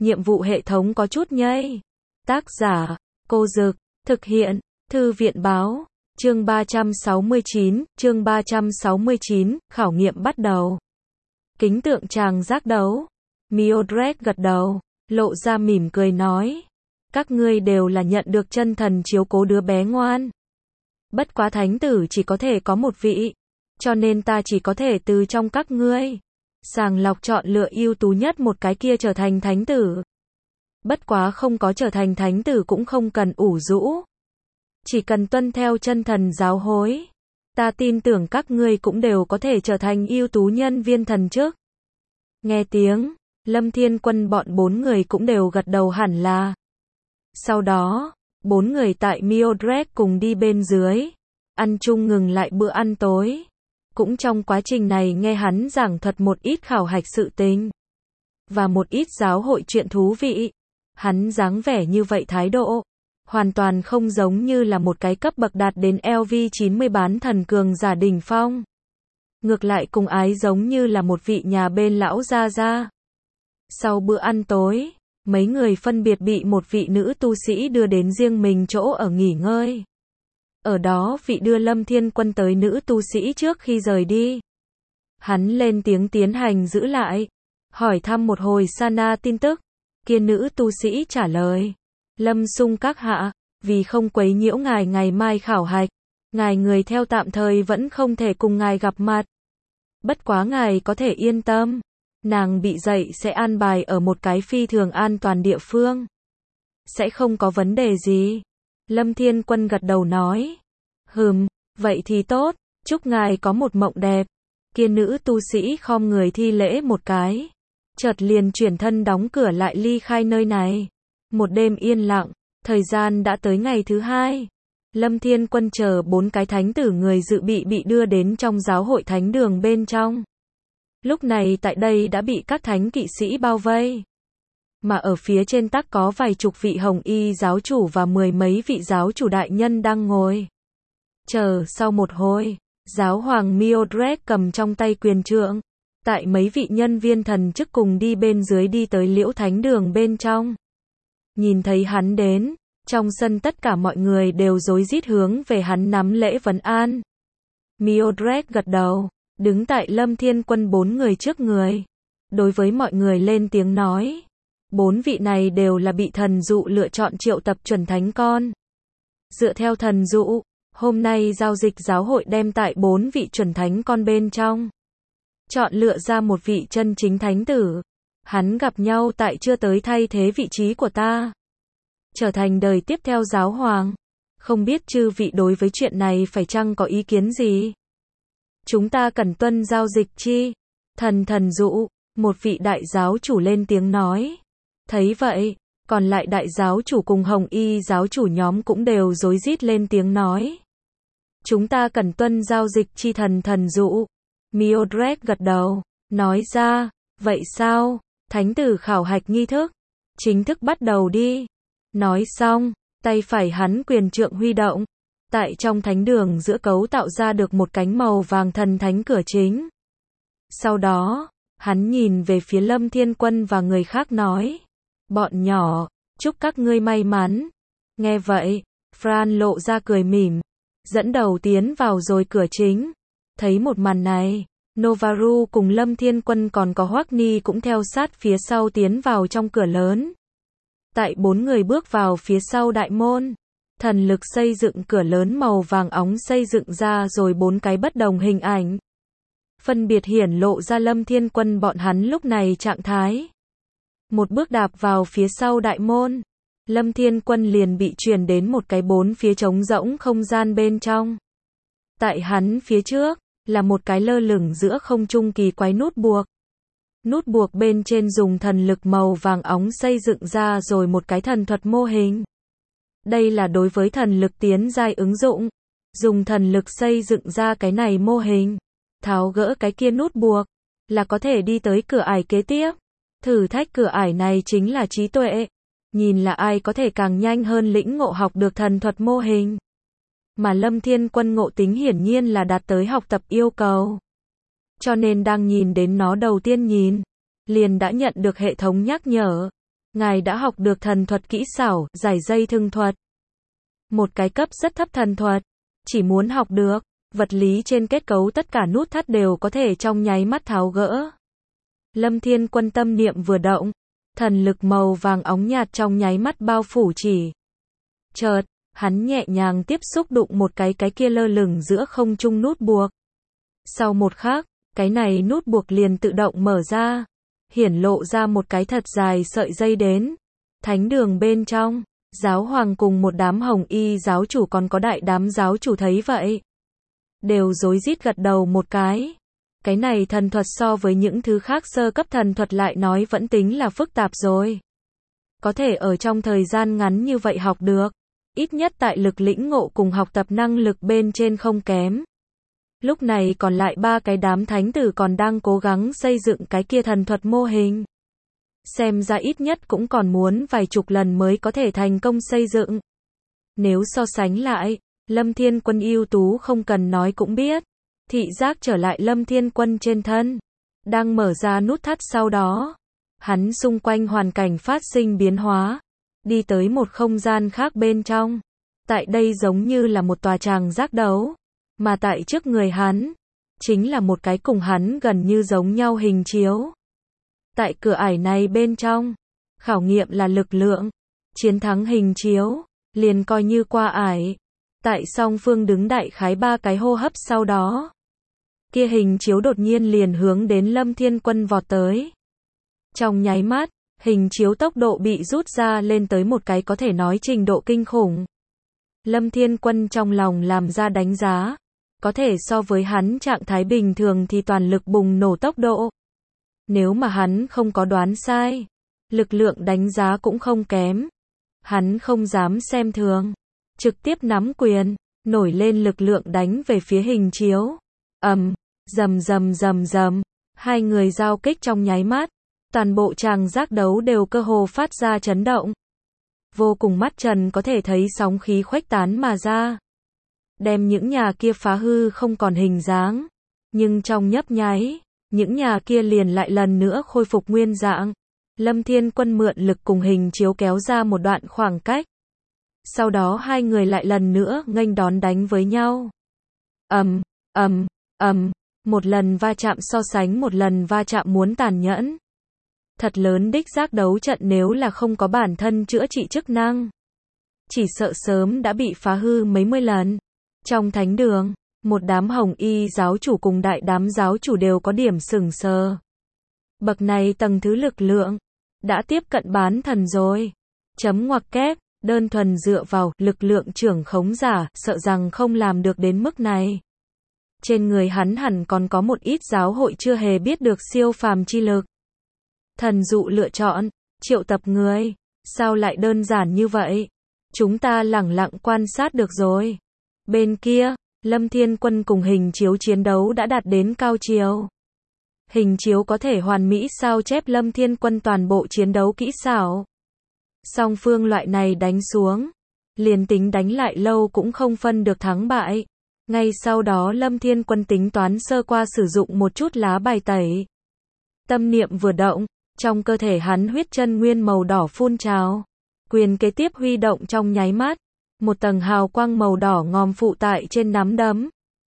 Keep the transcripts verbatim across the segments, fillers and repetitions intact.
nhiệm vụ hệ thống có chút nhây. Tác giả, Cô Dực, thực hiện, Thư viện báo, chương ba trăm sáu mươi chín, chương ba trăm sáu mươi chín, khảo nghiệm bắt đầu. Kính tượng tràng giác đấu. Mildred gật đầu, lộ ra mỉm cười nói. Các ngươi đều là nhận được chân thần chiếu cố đứa bé ngoan. Bất quá thánh tử chỉ có thể có một vị, cho nên ta chỉ có thể từ trong các ngươi sàng lọc chọn lựa ưu tú nhất một cái kia trở thành thánh tử. Bất quá không có trở thành thánh tử cũng không cần ủ rũ. Chỉ cần tuân theo chân thần giáo hối. Ta tin tưởng các ngươi cũng đều có thể trở thành ưu tú nhân viên thần chức. Nghe tiếng, Lâm Thiên Quân bọn bốn người cũng đều gật đầu hẳn là. Sau đó, bốn người tại Mildred cùng đi bên dưới, ăn chung ngừng lại bữa ăn tối. Cũng trong quá trình này nghe hắn giảng thuật một ít khảo hạch sự tình. Và một ít giáo hội chuyện thú vị. Hắn dáng vẻ như vậy thái độ. Hoàn toàn không giống như là một cái cấp bậc đạt đến L V chín mươi bán thần cường giả đỉnh phong. Ngược lại cùng ái giống như là một vị nhà bên lão gia gia. Sau bữa ăn tối, mấy người phân biệt bị một vị nữ tu sĩ đưa đến riêng mình chỗ ở nghỉ ngơi. Ở đó vị đưa Lâm Thiên Quân tới nữ tu sĩ trước khi rời đi. Hắn lên tiếng tiến hành giữ lại, hỏi thăm một hồi Sana tin tức. Kia nữ tu sĩ trả lời. Lâm Sung các hạ, vì không quấy nhiễu ngài ngày mai khảo hạch, ngài người theo tạm thời vẫn không thể cùng ngài gặp mặt. Bất quá ngài có thể yên tâm, nàng bị dậy sẽ an bài ở một cái phi thường an toàn địa phương. Sẽ không có vấn đề gì. Lâm Thiên Quân gật đầu nói. Hừm, vậy thì tốt, chúc ngài có một mộng đẹp. Kia nữ tu sĩ khom người thi lễ một cái. Chợt liền chuyển thân đóng cửa lại ly khai nơi này. Một đêm yên lặng, thời gian đã tới ngày thứ hai. Lâm Thiên Quân chờ bốn cái thánh tử người dự bị bị đưa đến trong giáo hội thánh đường bên trong. Lúc này tại đây đã bị các thánh kỵ sĩ bao vây. Mà ở phía trên tắc có vài chục vị hồng y giáo chủ và mười mấy vị giáo chủ đại nhân đang ngồi. Chờ sau một hồi, giáo hoàng Mildred cầm trong tay quyền trượng. Tại mấy vị nhân viên thần chức cùng đi bên dưới đi tới liễu thánh đường bên trong. Nhìn thấy hắn đến, trong sân tất cả mọi người đều rối rít hướng về hắn nắm lễ vấn an. Mildred gật đầu, đứng tại Lâm Thiên Quân bốn người trước người. Đối với mọi người lên tiếng nói. Bốn vị này đều là bị thần dụ lựa chọn triệu tập chuẩn thánh con. Dựa theo thần dụ, hôm nay giao dịch giáo hội đem tại bốn vị chuẩn thánh con bên trong. Chọn lựa ra một vị chân chính thánh tử. Hắn gặp nhau tại chưa tới thay thế vị trí của ta. Trở thành đời tiếp theo giáo hoàng. Không biết chư vị đối với chuyện này phải chăng có ý kiến gì? Chúng ta cần tuân giao dịch chi? Thần thần dụ, một vị đại giáo chủ lên tiếng nói. Thấy vậy, còn lại đại giáo chủ cùng hồng y giáo chủ nhóm cũng đều rối rít lên tiếng nói. Chúng ta cần tuân giao dịch chi thần thần dụ. Mildred gật đầu, nói ra, vậy sao, thánh tử khảo hạch nghi thức, chính thức bắt đầu đi. Nói xong, tay phải hắn quyền trượng huy động, tại trong thánh đường giữa cấu tạo ra được một cánh màu vàng thần thánh cửa chính. Sau đó, hắn nhìn về phía Lâm Thiên Quân và người khác nói, bọn nhỏ, chúc các ngươi may mắn. Nghe vậy, Fran lộ ra cười mỉm, dẫn đầu tiến vào rồi cửa chính. Thấy một màn này, Novaru cùng Lâm Thiên Quân còn có Hoắc Ni cũng theo sát phía sau tiến vào trong cửa lớn. Tại bốn người bước vào phía sau đại môn, thần lực xây dựng cửa lớn màu vàng óng xây dựng ra rồi bốn cái bất đồng hình ảnh. Phân biệt hiển lộ ra Lâm Thiên Quân bọn hắn lúc này trạng thái. Một bước đạp vào phía sau đại môn, Lâm Thiên Quân liền bị truyền đến một cái bốn phía trống rỗng không gian bên trong. Tại hắn phía trước, là một cái lơ lửng giữa không trung kỳ quái nút buộc. Nút buộc bên trên dùng thần lực màu vàng óng xây dựng ra rồi một cái thần thuật mô hình. Đây là đối với thần lực tiến giai ứng dụng. Dùng thần lực xây dựng ra cái này mô hình. Tháo gỡ cái kia nút buộc. Là có thể đi tới cửa ải kế tiếp. Thử thách cửa ải này chính là trí tuệ. Nhìn là ai có thể càng nhanh hơn lĩnh ngộ học được thần thuật mô hình. Mà Lâm Thiên Quân ngộ tính hiển nhiên là đạt tới học tập yêu cầu. Cho nên đang nhìn đến nó đầu tiên nhìn, liền đã nhận được hệ thống nhắc nhở. Ngài đã học được thần thuật kỹ xảo, giải dây thừng thuật. Một cái cấp rất thấp thần thuật. Chỉ muốn học được, vật lý trên kết cấu tất cả nút thắt đều có thể trong nháy mắt tháo gỡ. Lâm Thiên Quân tâm niệm vừa động, thần lực màu vàng óng nhạt trong nháy mắt bao phủ chỉ. Chợt, hắn nhẹ nhàng tiếp xúc đụng một cái cái kia lơ lửng giữa không trung nút buộc. Sau một khắc, cái này nút buộc liền tự động mở ra, hiển lộ ra một cái thật dài sợi dây đến. Thánh đường bên trong, giáo hoàng cùng một đám hồng y giáo chủ còn có đại đám giáo chủ thấy vậy, đều rối rít gật đầu một cái. Cái này thần thuật so với những thứ khác sơ cấp thần thuật lại nói vẫn tính là phức tạp rồi. Có thể ở trong thời gian ngắn như vậy học được, ít nhất tại lực lĩnh ngộ cùng học tập năng lực bên trên không kém. Lúc này còn lại ba cái đám thánh tử còn đang cố gắng xây dựng cái kia thần thuật mô hình. Xem ra ít nhất cũng còn muốn vài chục lần mới có thể thành công xây dựng. Nếu so sánh lại, Lâm Thiên Quân ưu tú không cần nói cũng biết. Thị giác trở lại Lâm Thiên Quân trên thân. Đang mở ra nút thắt sau đó. Hắn xung quanh hoàn cảnh phát sinh biến hóa. Đi tới một không gian khác bên trong. Tại đây giống như là một tòa tràng giác đấu. Mà tại trước người hắn, chính là một cái cùng hắn gần như giống nhau hình chiếu. Tại cửa ải này bên trong, khảo nghiệm là lực lượng. Chiến thắng hình chiếu, liền coi như qua ải. Tại song phương đứng đại khái ba cái hô hấp sau đó. Kia hình chiếu đột nhiên liền hướng đến Lâm Thiên Quân vọt tới. Trong nháy mắt, hình chiếu tốc độ bị rút ra lên tới một cái có thể nói trình độ kinh khủng. Lâm Thiên Quân trong lòng làm ra đánh giá. Có thể so với hắn trạng thái bình thường thì toàn lực bùng nổ tốc độ. Nếu mà hắn không có đoán sai, lực lượng đánh giá cũng không kém. Hắn không dám xem thường. Trực tiếp nắm quyền, nổi lên lực lượng đánh về phía hình chiếu. Ầm, rầm rầm rầm rầm, hai người giao kích trong nháy mắt, toàn bộ tràng giác đấu đều cơ hồ phát ra chấn động. Vô cùng mắt trần có thể thấy sóng khí khuếch tán mà ra, đem những nhà kia phá hư không còn hình dáng, nhưng trong nhấp nháy, những nhà kia liền lại lần nữa khôi phục nguyên dạng. Lâm Thiên Quân mượn lực cùng hình chiếu kéo ra một đoạn khoảng cách. Sau đó hai người lại lần nữa nghênh đón đánh với nhau. Ầm, ầm, ầm, một lần va chạm so sánh một lần va chạm muốn tàn nhẫn. Thật lớn đích giác đấu trận nếu là không có bản thân chữa trị chức năng, chỉ sợ sớm đã bị phá hư mấy mươi lần. Trong thánh đường, một đám hồng y giáo chủ cùng đại đám giáo chủ đều có điểm sửng sờ. Bậc này tầng thứ lực lượng, đã tiếp cận bán thần rồi. Chấm ngoặc kép, đơn thuần dựa vào lực lượng trưởng khống giả, sợ rằng không làm được đến mức này. Trên người hắn hẳn còn có một ít giáo hội chưa hề biết được siêu phàm chi lực. Thần dụ lựa chọn, triệu tập người, sao lại đơn giản như vậy? Chúng ta lẳng lặng quan sát được rồi. Bên kia, Lâm Thiên Quân cùng hình chiếu chiến đấu đã đạt đến cao chiều. Hình chiếu có thể hoàn mỹ sao chép Lâm Thiên Quân toàn bộ chiến đấu kỹ xảo. Song phương loại này đánh xuống, liền tính đánh lại lâu cũng không phân được thắng bại. Ngay sau đó Lâm Thiên Quân tính toán sơ qua sử dụng một chút lá bài tẩy. Tâm niệm vừa động, trong cơ thể hắn huyết chân nguyên màu đỏ phun trào. Quyền kế tiếp huy động trong nháy mắt, một tầng hào quang màu đỏ ngòm phụ tại trên nắm đấm.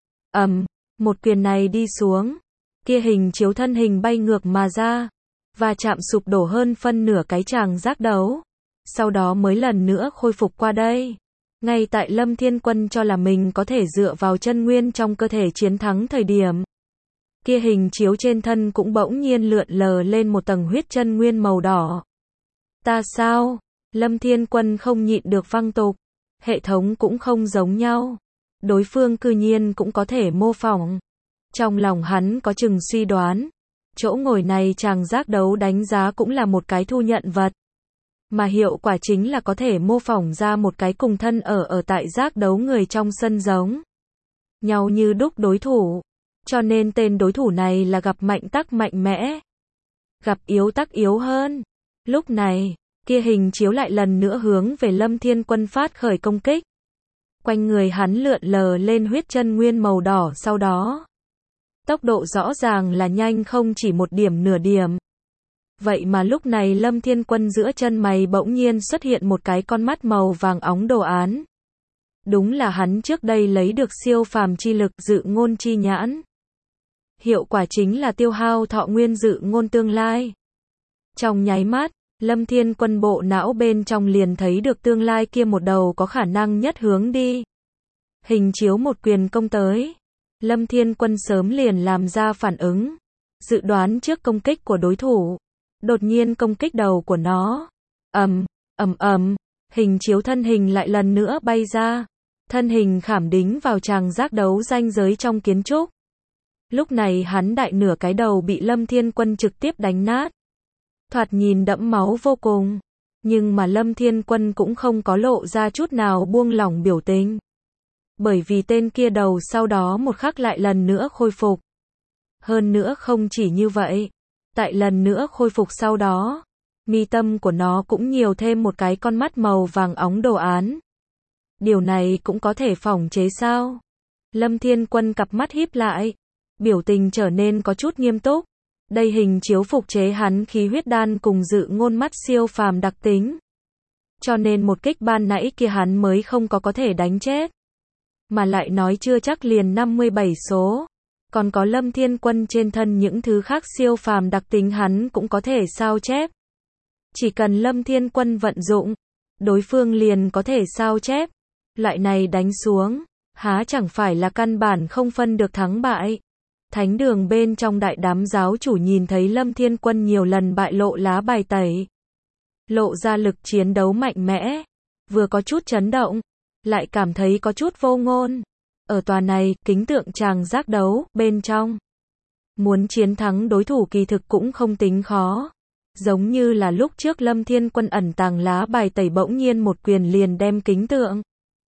Ầm, một quyền này đi xuống, kia hình chiếu thân hình bay ngược mà ra, và chạm sụp đổ hơn phân nửa cái tràng giác đấu. Sau đó mới lần nữa khôi phục qua đây. Ngay tại Lâm Thiên Quân cho là mình có thể dựa vào chân nguyên trong cơ thể chiến thắng thời điểm, kia hình chiếu trên thân cũng bỗng nhiên lượn lờ lên một tầng huyết chân nguyên màu đỏ. Ta sao? Lâm Thiên Quân không nhịn được văng tục. Hệ thống cũng không giống nhau. Đối phương cư nhiên cũng có thể mô phỏng. Trong lòng hắn có chừng suy đoán. Chỗ ngồi này chàng giác đấu đánh giá cũng là một cái thu nhận vật. Mà hiệu quả chính là có thể mô phỏng ra một cái cùng thân ở ở tại giác đấu người trong sân giống nhau như đúc đối thủ. Cho nên tên đối thủ này là gặp mạnh tắc mạnh mẽ, gặp yếu tắc yếu hơn. Lúc này, kia hình chiếu lại lần nữa hướng về Lâm Thiên Quân phát khởi công kích. Quanh người hắn lượn lờ lên huyết chân nguyên màu đỏ sau đó. Tốc độ rõ ràng là nhanh không chỉ một điểm nửa điểm. Vậy mà lúc này Lâm Thiên Quân giữa chân mày bỗng nhiên xuất hiện một cái con mắt màu vàng óng đồ án. Đúng là hắn trước đây lấy được siêu phàm chi lực dự ngôn chi nhãn. Hiệu quả chính là tiêu hao thọ nguyên dự ngôn tương lai. Trong nháy mắt, Lâm Thiên Quân bộ não bên trong liền thấy được tương lai kia một đầu có khả năng nhất hướng đi. Hình chiếu một quyền công tới. Lâm Thiên Quân sớm liền làm ra phản ứng. Dự đoán trước công kích của đối thủ. Đột nhiên công kích đầu của nó. ầm, ầm ầm, hình chiếu thân hình lại lần nữa bay ra. Thân hình khảm đính vào tràng giác đấu ranh giới trong kiến trúc. Lúc này hắn đại nửa cái đầu bị Lâm Thiên Quân trực tiếp đánh nát. Thoạt nhìn đẫm máu vô cùng. Nhưng mà Lâm Thiên Quân cũng không có lộ ra chút nào buông lỏng biểu tình. Bởi vì tên kia đầu sau đó một khắc lại lần nữa khôi phục. Hơn nữa không chỉ như vậy. Tại lần nữa khôi phục sau đó, mi tâm của nó cũng nhiều thêm một cái con mắt màu vàng óng đồ án. Điều này cũng có thể phỏng chế sao? Lâm Thiên Quân cặp mắt híp lại. Biểu tình trở nên có chút nghiêm túc. Đây hình chiếu phục chế hắn khí huyết đan cùng dự ngôn mắt siêu phàm đặc tính. Cho nên một kích ban nãy kia hắn mới không có có thể đánh chết. Mà lại nói chưa chắc liền năm mươi bảy số. Còn có Lâm Thiên Quân trên thân những thứ khác siêu phàm đặc tính hắn cũng có thể sao chép. Chỉ cần Lâm Thiên Quân vận dụng, đối phương liền có thể sao chép. Loại này đánh xuống, há chẳng phải là căn bản không phân được thắng bại. Thánh đường bên trong đại đám giáo chủ nhìn thấy Lâm Thiên Quân nhiều lần bại lộ lá bài tẩy. Lộ ra lực chiến đấu mạnh mẽ. Vừa có chút chấn động, lại cảm thấy có chút vô ngôn. Ở tòa này, kính tượng tràng giác đấu, bên trong. Muốn chiến thắng đối thủ kỳ thực cũng không tính khó. Giống như là lúc trước Lâm Thiên Quân ẩn tàng lá bài tẩy bỗng nhiên một quyền liền đem kính tượng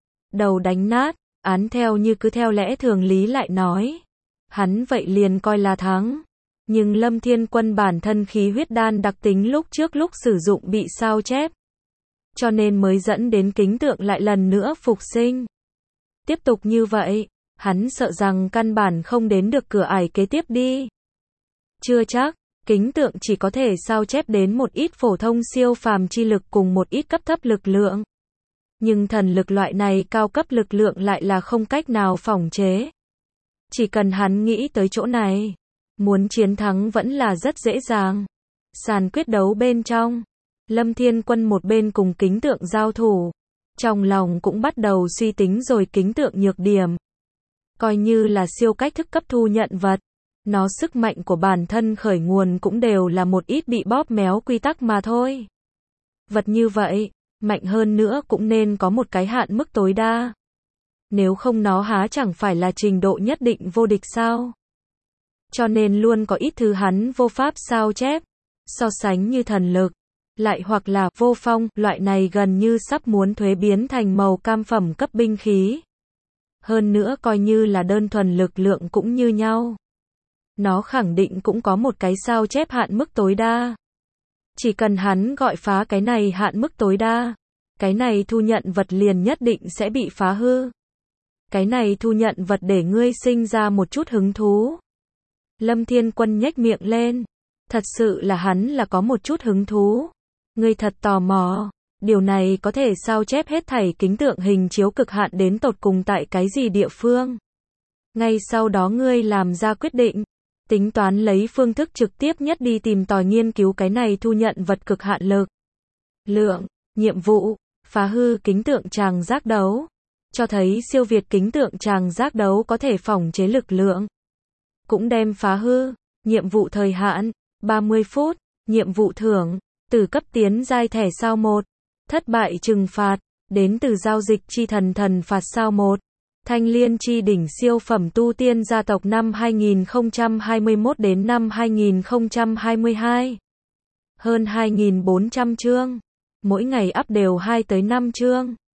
đầu đánh nát, án theo như cứ theo lẽ thường lý lại nói. Hắn vậy liền coi là thắng. Nhưng Lâm Thiên Quân bản thân khí huyết đan đặc tính lúc trước lúc sử dụng bị sao chép. Cho nên mới dẫn đến kính tượng lại lần nữa phục sinh. Tiếp tục như vậy, hắn sợ rằng căn bản không đến được cửa ải kế tiếp đi. Chưa chắc, kính tượng chỉ có thể sao chép đến một ít phổ thông siêu phàm chi lực cùng một ít cấp thấp lực lượng. Nhưng thần lực loại này cao cấp lực lượng lại là không cách nào phỏng chế. Chỉ cần hắn nghĩ tới chỗ này, muốn chiến thắng vẫn là rất dễ dàng. Sàn quyết đấu bên trong, Lâm Thiên Quân một bên cùng kính tượng giao thủ. Trong lòng cũng bắt đầu suy tính rồi kính tượng nhược điểm. Coi như là siêu cách thức cấp thu nhận vật. Nó sức mạnh của bản thân khởi nguồn cũng đều là một ít bị bóp méo quy tắc mà thôi. Vật như vậy, mạnh hơn nữa cũng nên có một cái hạn mức tối đa. Nếu không nó há chẳng phải là trình độ nhất định vô địch sao? Cho nên luôn có ít thứ hắn vô pháp sao chép. So sánh như thần lực. Lại hoặc là vô phong, loại này gần như sắp muốn thuế biến thành màu cam phẩm cấp binh khí. Hơn nữa coi như là đơn thuần lực lượng cũng như nhau. Nó khẳng định cũng có một cái sao chép hạn mức tối đa. Chỉ cần hắn gọi phá cái này hạn mức tối đa, cái này thu nhận vật liền nhất định sẽ bị phá hư. Cái này thu nhận vật để ngươi sinh ra một chút hứng thú. Lâm Thiên Quân nhếch miệng lên. Thật sự là hắn là có một chút hứng thú. Ngươi thật tò mò, điều này có thể sao chép hết thảy kính tượng hình chiếu cực hạn đến tột cùng tại cái gì địa phương. Ngay sau đó ngươi làm ra quyết định, tính toán lấy phương thức trực tiếp nhất đi tìm tòi nghiên cứu cái này thu nhận vật cực hạn lực. Lượng, nhiệm vụ, phá hư kính tượng tràng giác đấu. Cho thấy siêu việt kính tượng tràng giác đấu có thể phỏng chế lực lượng. Cũng đem phá hư, nhiệm vụ thời hạn, ba mươi phút, nhiệm vụ thưởng. Từ cấp tiến giai thẻ sao một, thất bại trừng phạt, đến từ giao dịch chi thần thần phạt sao một, thanh liên chi đỉnh siêu phẩm tu tiên gia tộc năm hai nghìn không trăm hai mươi mốt đến năm hai nghìn không trăm hai mươi hai. Hơn hai nghìn bốn trăm chương, mỗi ngày up đều hai tới năm chương.